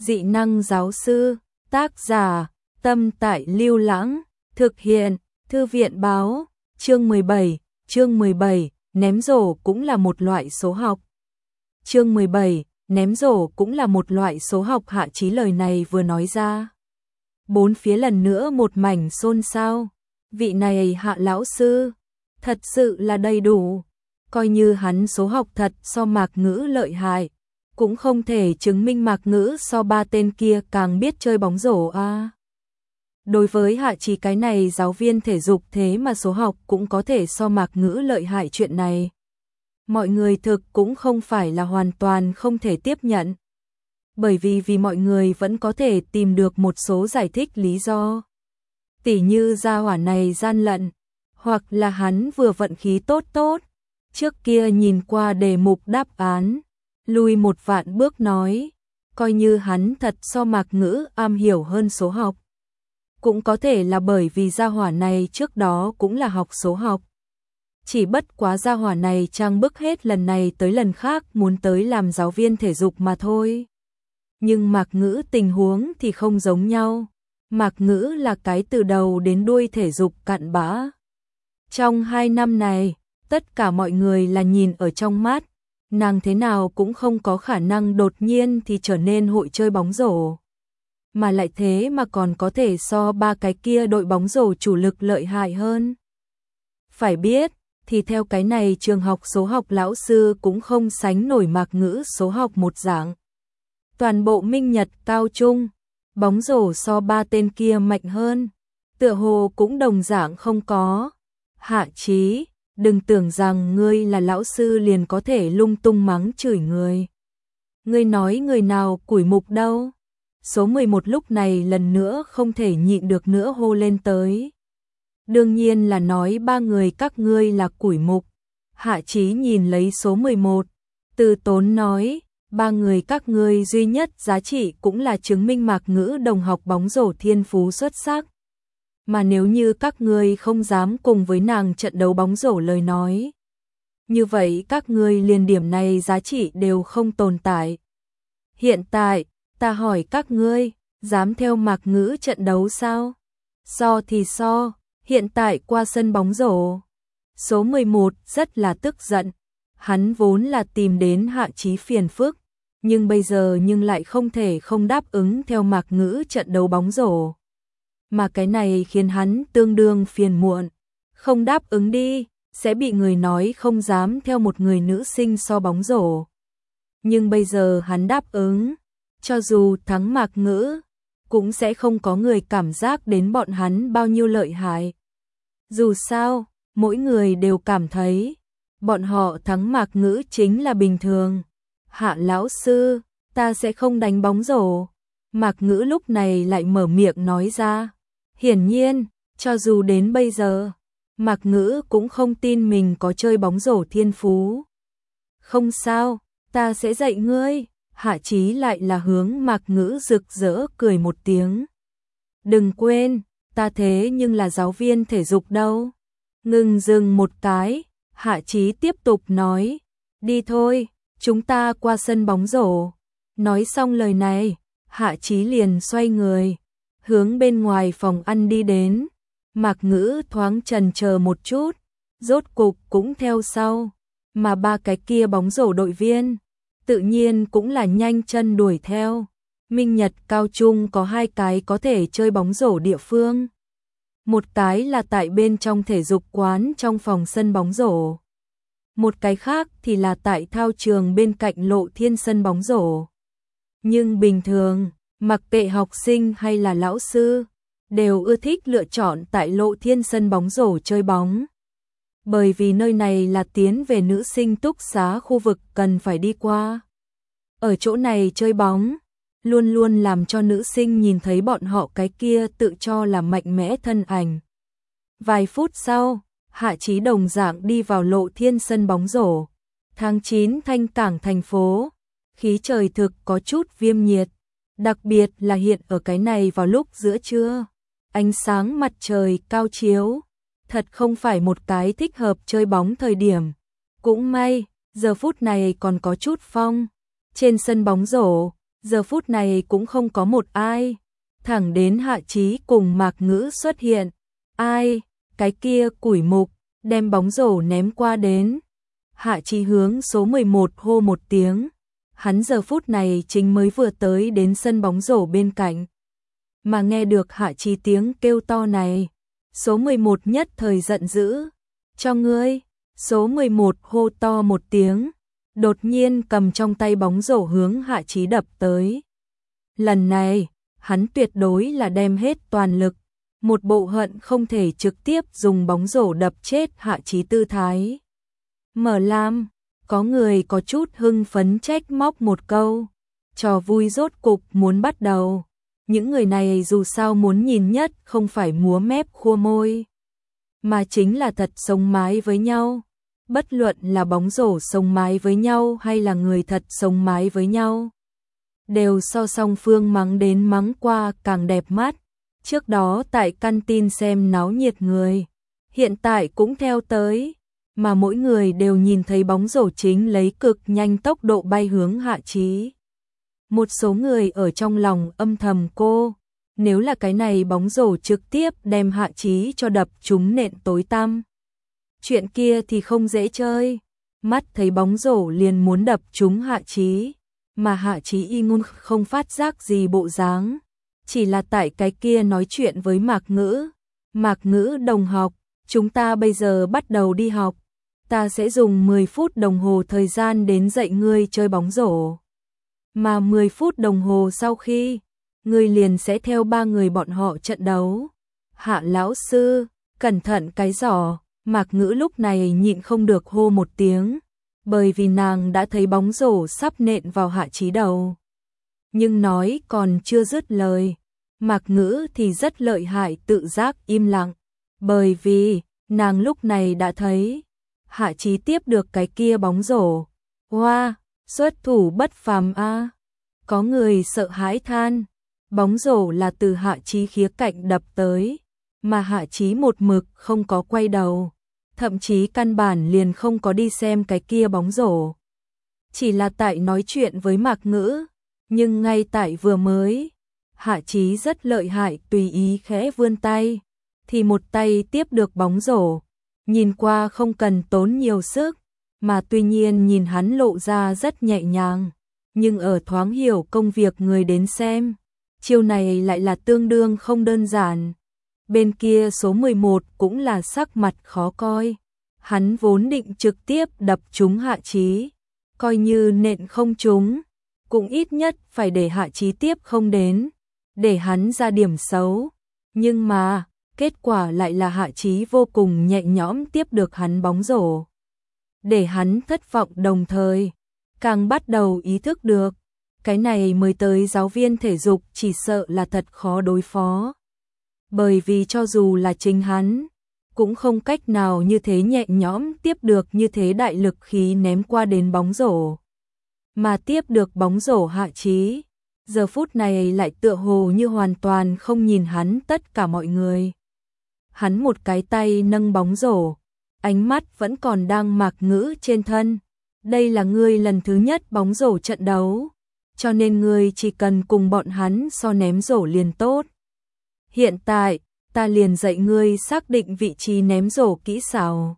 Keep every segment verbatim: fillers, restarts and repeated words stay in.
Dị năng giáo sư, tác giả, Tâm Tại Lưu Lãng, thực hiện, Thư viện báo, chương mười bảy, chương mười bảy, ném rổ cũng là một loại số học. Chương mười bảy, ném rổ cũng là một loại số học. Hạ Chí lời này vừa nói ra, bốn phía lần nữa một mảnh xôn xao. Vị này Hạ lão sư, thật sự là đầy đủ, coi như hắn số học thật so Mạc Ngữ lợi hại, cũng không thể chứng minh Mạc Ngữ so ba tên kia càng biết chơi bóng rổ a. À. Đối với Hạ Chí cái này giáo viên thể dục thế mà số học cũng có thể so Mạc Ngữ lợi hại chuyện này, mọi người thực cũng không phải là hoàn toàn không thể tiếp nhận. Bởi vì vì mọi người vẫn có thể tìm được một số giải thích lý do. Tỉ như gia hỏa này gian lận, hoặc là hắn vừa vận khí tốt tốt, trước kia nhìn qua đề mục đáp án, lùi một vạn bước nói, coi như hắn thật so Mạc Ngữ am hiểu hơn số học. Cũng có thể là bởi vì gia hỏa này trước đó cũng là học số học. Chỉ bất quá gia hỏa này trang bức hết lần này tới lần khác muốn tới làm giáo viên thể dục mà thôi. Nhưng Mạc Ngữ tình huống thì không giống nhau. Mạc Ngữ là cái từ đầu đến đuôi thể dục cặn bã. Trong hai năm này, tất cả mọi người là nhìn ở trong mắt, nàng thế nào cũng không có khả năng đột nhiên thì trở nên hội chơi bóng rổ. Mà lại thế mà còn có thể so ba cái kia đội bóng rổ chủ lực lợi hại hơn. Phải biết, thì theo cái này trường học số học lão sư cũng không sánh nổi Mạc Ngữ số học một dạng. Toàn bộ Minh Nhật cao trung, bóng rổ so ba tên kia mạnh hơn, tựa hồ cũng đồng dạng không có. Hạ Chí, đừng tưởng rằng ngươi là lão sư liền có thể lung tung mắng chửi người. Ngươi nói người nào củi mục đâu? Số mười một lúc này lần nữa không thể nhịn được nữa hô lên tới. Đương nhiên là nói ba người các ngươi là củi mục. Hạ Chí nhìn lấy số mười một, từ tốn nói, ba người các ngươi duy nhất giá trị cũng là chứng minh Mạc Ngữ đồng học bóng rổ thiên phú xuất sắc. Mà nếu như các ngươi không dám cùng với nàng trận đấu bóng rổ lời nói, như vậy các ngươi liền điểm này giá trị đều không tồn tại. Hiện tại, ta hỏi các ngươi, dám theo Mạc Ngữ trận đấu sao? So thì so, hiện tại qua sân bóng rổ. Số mười một rất là tức giận, hắn vốn là tìm đến Hạ Chí phiền phức, nhưng bây giờ nhưng lại không thể không đáp ứng theo Mạc Ngữ trận đấu bóng rổ. Mà cái này khiến hắn tương đương phiền muộn, không đáp ứng đi, sẽ bị người nói không dám theo một người nữ sinh so bóng rổ. Nhưng bây giờ hắn đáp ứng, cho dù thắng Mạc Ngữ, cũng sẽ không có người cảm giác đến bọn hắn bao nhiêu lợi hại. Dù sao, mỗi người đều cảm thấy, bọn họ thắng Mạc Ngữ chính là bình thường. Hạ lão sư, ta sẽ không đánh bóng rổ. Mạc Ngữ lúc này lại mở miệng nói ra. Hiển nhiên, cho dù đến bây giờ, Mạc Ngữ cũng không tin mình có chơi bóng rổ thiên phú. Không sao, ta sẽ dạy ngươi. Hạ Chí lại là hướng Mạc Ngữ rực rỡ cười một tiếng. Đừng quên, ta thế nhưng là giáo viên thể dục đâu. Ngừng dừng một cái, Hạ Chí tiếp tục nói, đi thôi, chúng ta qua sân bóng rổ. Nói xong lời này, Hạ Chí liền xoay người, hướng bên ngoài phòng ăn đi đến. Mạc Ngữ thoáng chần chờ một chút, rốt cục cũng theo sau, mà ba cái kia bóng rổ đội viên tự nhiên cũng là nhanh chân đuổi theo. Minh Nhật cao trung có hai cái có thể chơi bóng rổ địa phương. Một cái là tại bên trong thể dục quán trong phòng sân bóng rổ. Một cái khác thì là tại thao trường bên cạnh Lộ Thiên sân bóng rổ. Nhưng bình thường, mặc kệ học sinh hay là lão sư, đều ưa thích lựa chọn tại Lộ Thiên sân bóng rổ chơi bóng. Bởi vì nơi này là tiến về nữ sinh túc xá khu vực cần phải đi qua. Ở chỗ này chơi bóng, luôn luôn làm cho nữ sinh nhìn thấy bọn họ cái kia tự cho là mạnh mẽ thân ảnh. Vài phút sau, Hạ Chí đồng dạng đi vào Lộ Thiên sân bóng rổ. Tháng chín Thanh Cảng thành phố, khí trời thực có chút viêm nhiệt, đặc biệt là hiện ở cái này vào lúc giữa trưa. Ánh sáng mặt trời cao chiếu, thật không phải một cái thích hợp chơi bóng thời điểm. Cũng may, giờ phút này còn có chút phong. Trên sân bóng rổ, Giờ phút này cũng không có một ai, thẳng đến Hạ Chí cùng Mạc Ngữ xuất hiện. Ai? Cái kia Củi Mục, đem bóng rổ ném qua đến. Hạ Chí hướng số mười một hô một tiếng. Hắn giờ phút này chính mới vừa tới đến sân bóng rổ bên cạnh. Mà nghe được Hạ Chí tiếng kêu to này, số mười một nhất thời giận dữ. Cho ngươi, số mười một hô to một tiếng, đột nhiên cầm trong tay bóng rổ hướng Hạ Chí đập tới. Lần này, hắn tuyệt đối là đem hết toàn lực, một bộ hận không thể trực tiếp dùng bóng rổ đập chết Hạ Chí tư thái. Mở lam, có người có chút hưng phấn trách móc một câu, trò vui rốt cục muốn bắt đầu. Những người này dù sao muốn nhìn nhất không phải múa mép khua môi, mà chính là thật sống mái với nhau. Bất luận là bóng rổ sống mái với nhau hay là người thật sống mái với nhau, đều so song phương mắng đến mắng qua càng đẹp mắt. Trước đó tại căn tin xem náo nhiệt người, hiện tại cũng theo tới, mà mỗi người đều nhìn thấy bóng rổ chính lấy cực nhanh tốc độ bay hướng Hạ Chí. Một số người ở trong lòng âm thầm cô, nếu là cái này bóng rổ trực tiếp đem Hạ Chí cho đập trúng nện tối tăm, chuyện kia thì không dễ chơi. Mắt thấy bóng rổ liền muốn đập trúng Hạ Chí, mà Hạ Chí y ngôn không phát giác gì bộ dáng, chỉ là tại cái kia nói chuyện với Mạc Ngữ. Mạc Ngữ đồng học, chúng ta bây giờ bắt đầu đi học, ta sẽ dùng mười phút đồng hồ thời gian đến dạy ngươi chơi bóng rổ. Mà mười phút đồng hồ sau khi, ngươi liền sẽ theo ba người bọn họ trận đấu. Hạ lão sư, cẩn thận cái giỏ. Mạc Ngữ lúc này nhịn không được hô một tiếng, bởi vì nàng đã thấy bóng rổ sắp nện vào Hạ Chí đầu. Nhưng nói còn chưa dứt lời, Mạc Ngữ thì rất lợi hại tự giác im lặng, bởi vì nàng lúc này đã thấy Hạ Chí tiếp được cái kia bóng rổ. Hoa, wow, xuất thủ bất phàm a. À. Có người sợ hãi than, bóng rổ là từ Hạ Chí khía cạnh đập tới, mà Hạ Chí một mực không có quay đầu, thậm chí căn bản liền không có đi xem cái kia bóng rổ. Chỉ là tại nói chuyện với Mạc Ngữ, nhưng ngay tại vừa mới, Hạ Chí rất lợi hại tùy ý khẽ vươn tay, thì một tay tiếp được bóng rổ, nhìn qua không cần tốn nhiều sức, mà tuy nhiên nhìn hắn lộ ra rất nhẹ nhàng, nhưng ở thoáng hiểu công việc người đến xem, chiêu này lại là tương đương không đơn giản. Bên kia số mười một cũng là sắc mặt khó coi, hắn vốn định trực tiếp đập trúng Hạ Chí, coi như nện không trúng, cũng ít nhất phải để Hạ Chí tiếp không đến, để hắn ra điểm xấu. Nhưng mà, kết quả lại là Hạ Chí vô cùng nhẹ nhõm tiếp được hắn bóng rổ, để hắn thất vọng, đồng thời càng bắt đầu ý thức được, cái này mới tới giáo viên thể dục chỉ sợ là thật khó đối phó. Bởi vì cho dù là chính hắn, cũng không cách nào như thế nhẹ nhõm tiếp được như thế đại lực khí ném qua đến bóng rổ. Mà tiếp được bóng rổ Hạ Chí, giờ phút này lại tựa hồ như hoàn toàn không nhìn hắn tất cả mọi người. Hắn một cái tay nâng bóng rổ, ánh mắt vẫn còn đang Mạc Ngữ trên thân. Đây là ngươi lần thứ nhất bóng rổ trận đấu, cho nên ngươi chỉ cần cùng bọn hắn so ném rổ liền tốt. Hiện tại, ta liền dạy ngươi xác định vị trí ném rổ kỹ xảo.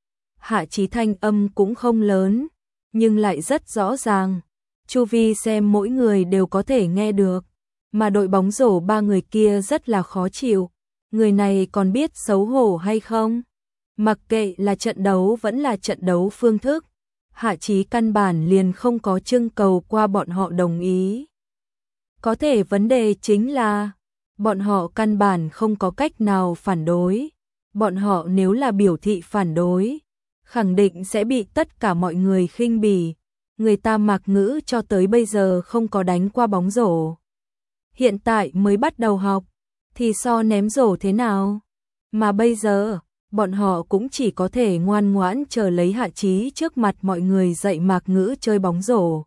Hạ Chí thanh âm cũng không lớn, nhưng lại rất rõ ràng. Chu vi xem mỗi người đều có thể nghe được, mà đội bóng rổ ba người kia rất là khó chịu. Người này còn biết xấu hổ hay không? Mặc kệ là trận đấu vẫn là trận đấu phương thức, Hạ Chí căn bản liền không có trưng cầu qua bọn họ đồng ý. Có thể vấn đề chính là bọn họ căn bản không có cách nào phản đối. Bọn họ nếu là biểu thị phản đối, khẳng định sẽ bị tất cả mọi người khinh bỉ. Người ta Mạc Ngữ cho tới bây giờ không có đánh qua bóng rổ, hiện tại mới bắt đầu học, thì so ném rổ thế nào? Mà bây giờ, bọn họ cũng chỉ có thể ngoan ngoãn chờ lấy Hạ Chí trước mặt mọi người dạy Mạc Ngữ chơi bóng rổ.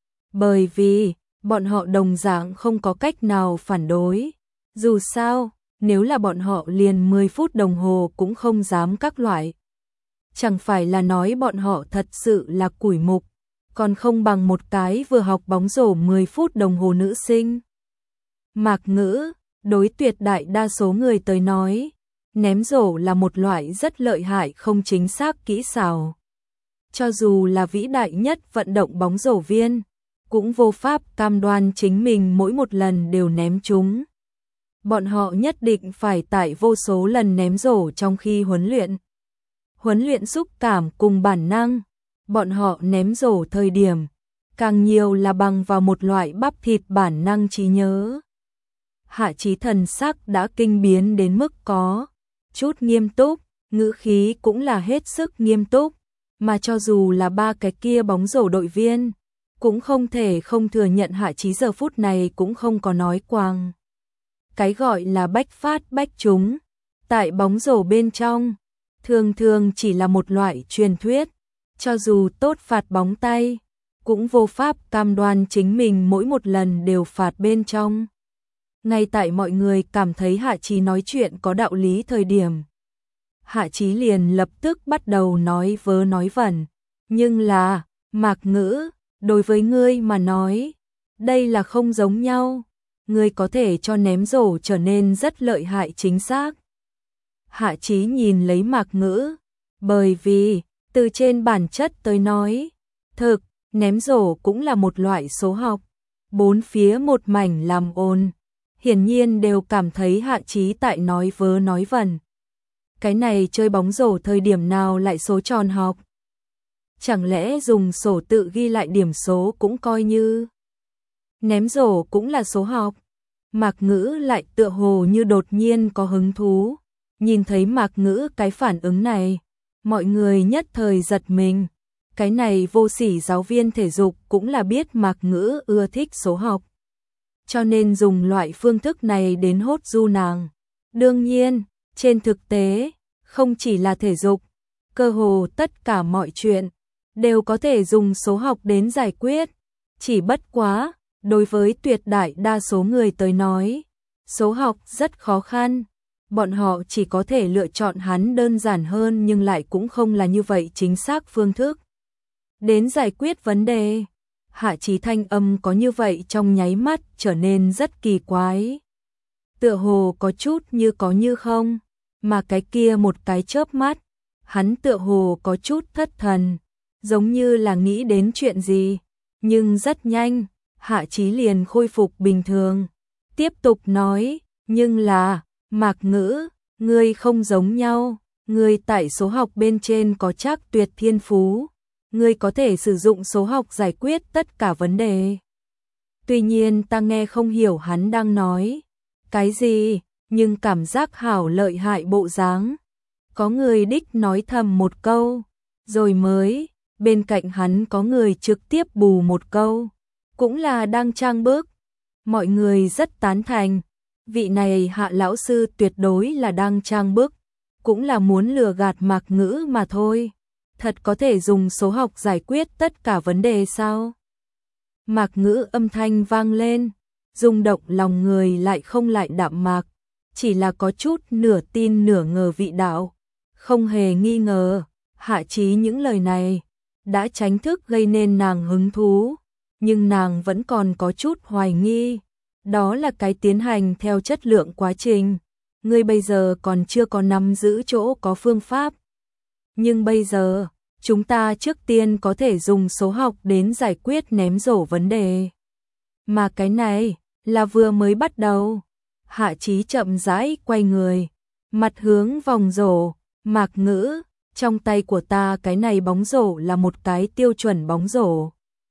Bởi vì, bọn họ đồng dạng không có cách nào phản đối. Dù sao, nếu là bọn họ liền mười phút đồng hồ cũng không dám các loại. Chẳng phải là nói bọn họ thật sự là củi mục, còn không bằng một cái vừa học bóng rổ mười phút đồng hồ nữ sinh. Mạc Ngữ, đối tuyệt đại đa số người tới nói, ném rổ là một loại rất lợi hại không chính xác kỹ xảo. Cho dù là vĩ đại nhất vận động bóng rổ viên, cũng vô pháp cam đoan chính mình mỗi một lần đều ném trúng. Bọn họ nhất định phải tại vô số lần ném rổ trong khi huấn luyện. Huấn luyện xúc cảm cùng bản năng, bọn họ ném rổ thời điểm, càng nhiều là bằng vào một loại bắp thịt bản năng trí nhớ. Hạ Chí thần sắc đã kinh biến đến mức có chút nghiêm túc, ngữ khí cũng là hết sức nghiêm túc, mà cho dù là ba cái kia bóng rổ đội viên, cũng không thể không thừa nhận Hạ Chí giờ phút này cũng không có nói quang. Cái gọi là bách phát bách trúng, tại bóng rổ bên trong, thường thường chỉ là một loại truyền thuyết, cho dù tốt phạt bóng tay, cũng vô pháp cam đoan chính mình mỗi một lần đều phạt bên trong. Ngay tại mọi người cảm thấy Hạ Chí nói chuyện có đạo lý thời điểm, Hạ Chí liền lập tức bắt đầu nói vớ nói vẩn, nhưng là, Mạc Ngữ, đối với ngươi mà nói, đây là không giống nhau, ngươi có thể cho ném rổ trở nên rất lợi hại chính xác. Hạ Chí nhìn lấy Mạc Ngữ, bởi vì, từ trên bản chất tới nói, thực, ném rổ cũng là một loại số học, bốn phía một mảnh làm ồn, hiển nhiên đều cảm thấy Hạ Chí tại nói vớ nói vẩn. Cái này chơi bóng rổ thời điểm nào lại số tròn học? Chẳng lẽ dùng sổ tự ghi lại điểm số cũng coi như? Ném rổ cũng là số học. Mạc Ngữ lại tựa hồ như đột nhiên có hứng thú. Nhìn thấy Mạc Ngữ cái phản ứng này, mọi người nhất thời giật mình. Cái này vô sỉ giáo viên thể dục cũng là biết Mạc Ngữ ưa thích số học, cho nên dùng loại phương thức này đến hốt du nàng. Đương nhiên, trên thực tế, không chỉ là thể dục, cơ hồ tất cả mọi chuyện đều có thể dùng số học đến giải quyết. Chỉ bất quá, đối với tuyệt đại đa số người tới nói, số học rất khó khăn. Bọn họ chỉ có thể lựa chọn hắn đơn giản hơn nhưng lại cũng không là như vậy chính xác phương thức đến giải quyết vấn đề. Hạ Chí thanh âm có như vậy trong nháy mắt trở nên rất kỳ quái. Tựa hồ có chút như có như không, mà cái kia một cái chớp mắt, hắn tựa hồ có chút thất thần, giống như là nghĩ đến chuyện gì, nhưng rất nhanh, Hạ Chí liền khôi phục bình thường, tiếp tục nói, nhưng là, Mạc Ngữ, ngươi không giống nhau, ngươi tại số học bên trên có chắc tuyệt thiên phú, ngươi có thể sử dụng số học giải quyết tất cả vấn đề. Tuy nhiên ta nghe không hiểu hắn đang nói cái gì, nhưng cảm giác hảo lợi hại bộ dáng. Có người đích nói thầm một câu, rồi mới, bên cạnh hắn có người trực tiếp bù một câu, cũng là đang trang bức. Mọi người rất tán thành, vị này Hạ lão sư tuyệt đối là đang trang bức, cũng là muốn lừa gạt Mạc Ngữ mà thôi. Thật có thể dùng số học giải quyết tất cả vấn đề sao? Mạc Ngữ âm thanh vang lên, rung động lòng người lại không lại đạm mạc, chỉ là có chút nửa tin nửa ngờ vị đạo. Không hề nghi ngờ, Hạ Chí những lời này đã chính thức gây nên nàng hứng thú, nhưng nàng vẫn còn có chút hoài nghi. Đó là cái tiến hành theo chất lượng quá trình, ngươi bây giờ còn chưa có nắm giữ chỗ có phương pháp. Nhưng bây giờ, chúng ta trước tiên có thể dùng số học đến giải quyết ném rổ vấn đề. Mà cái này là vừa mới bắt đầu. Hạ Chí chậm rãi quay người, mặt hướng vòng rổ, Mạc Ngữ, trong tay của ta cái này bóng rổ là một cái tiêu chuẩn bóng rổ.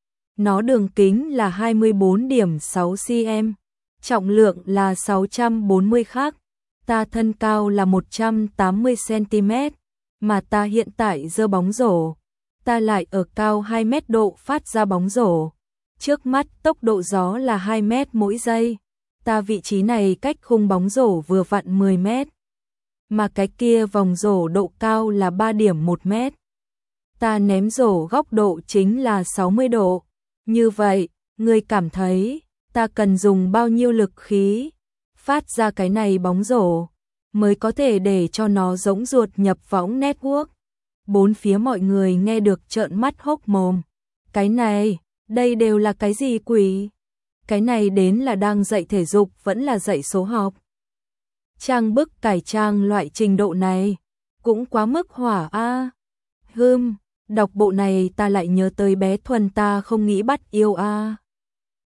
Nó đường kính là hai mươi bốn phẩy sáu xăng-ti-mét, trọng lượng là sáu trăm bốn mươi khắc, ta thân cao là một trăm tám mươi xăng-ti-mét, mà ta hiện tại giơ bóng rổ, ta lại ở cao hai mét độ phát ra bóng rổ. Trước mắt tốc độ gió là hai mét mỗi giây, ta vị trí này cách khung bóng rổ vừa vặn mười mét, mà cái kia vòng rổ độ cao là ba điểm một mét. Ta ném rổ góc độ chính là sáu mươi độ. Như vậy, ngươi cảm thấy ta cần dùng bao nhiêu lực khí phát ra cái này bóng rổ mới có thể để cho nó giống ruột nhập võng network? Bốn phía mọi người nghe được trợn mắt hốc mồm. Cái này, đây đều là cái gì quỷ? Cái này đến là đang dạy thể dục vẫn là dạy số học. Trang bức cải trang loại trình độ này, cũng quá mức hỏa a. À. Hừm, đọc bộ này ta lại nhớ tới bé Thuần ta không nghĩ bắt yêu a. À.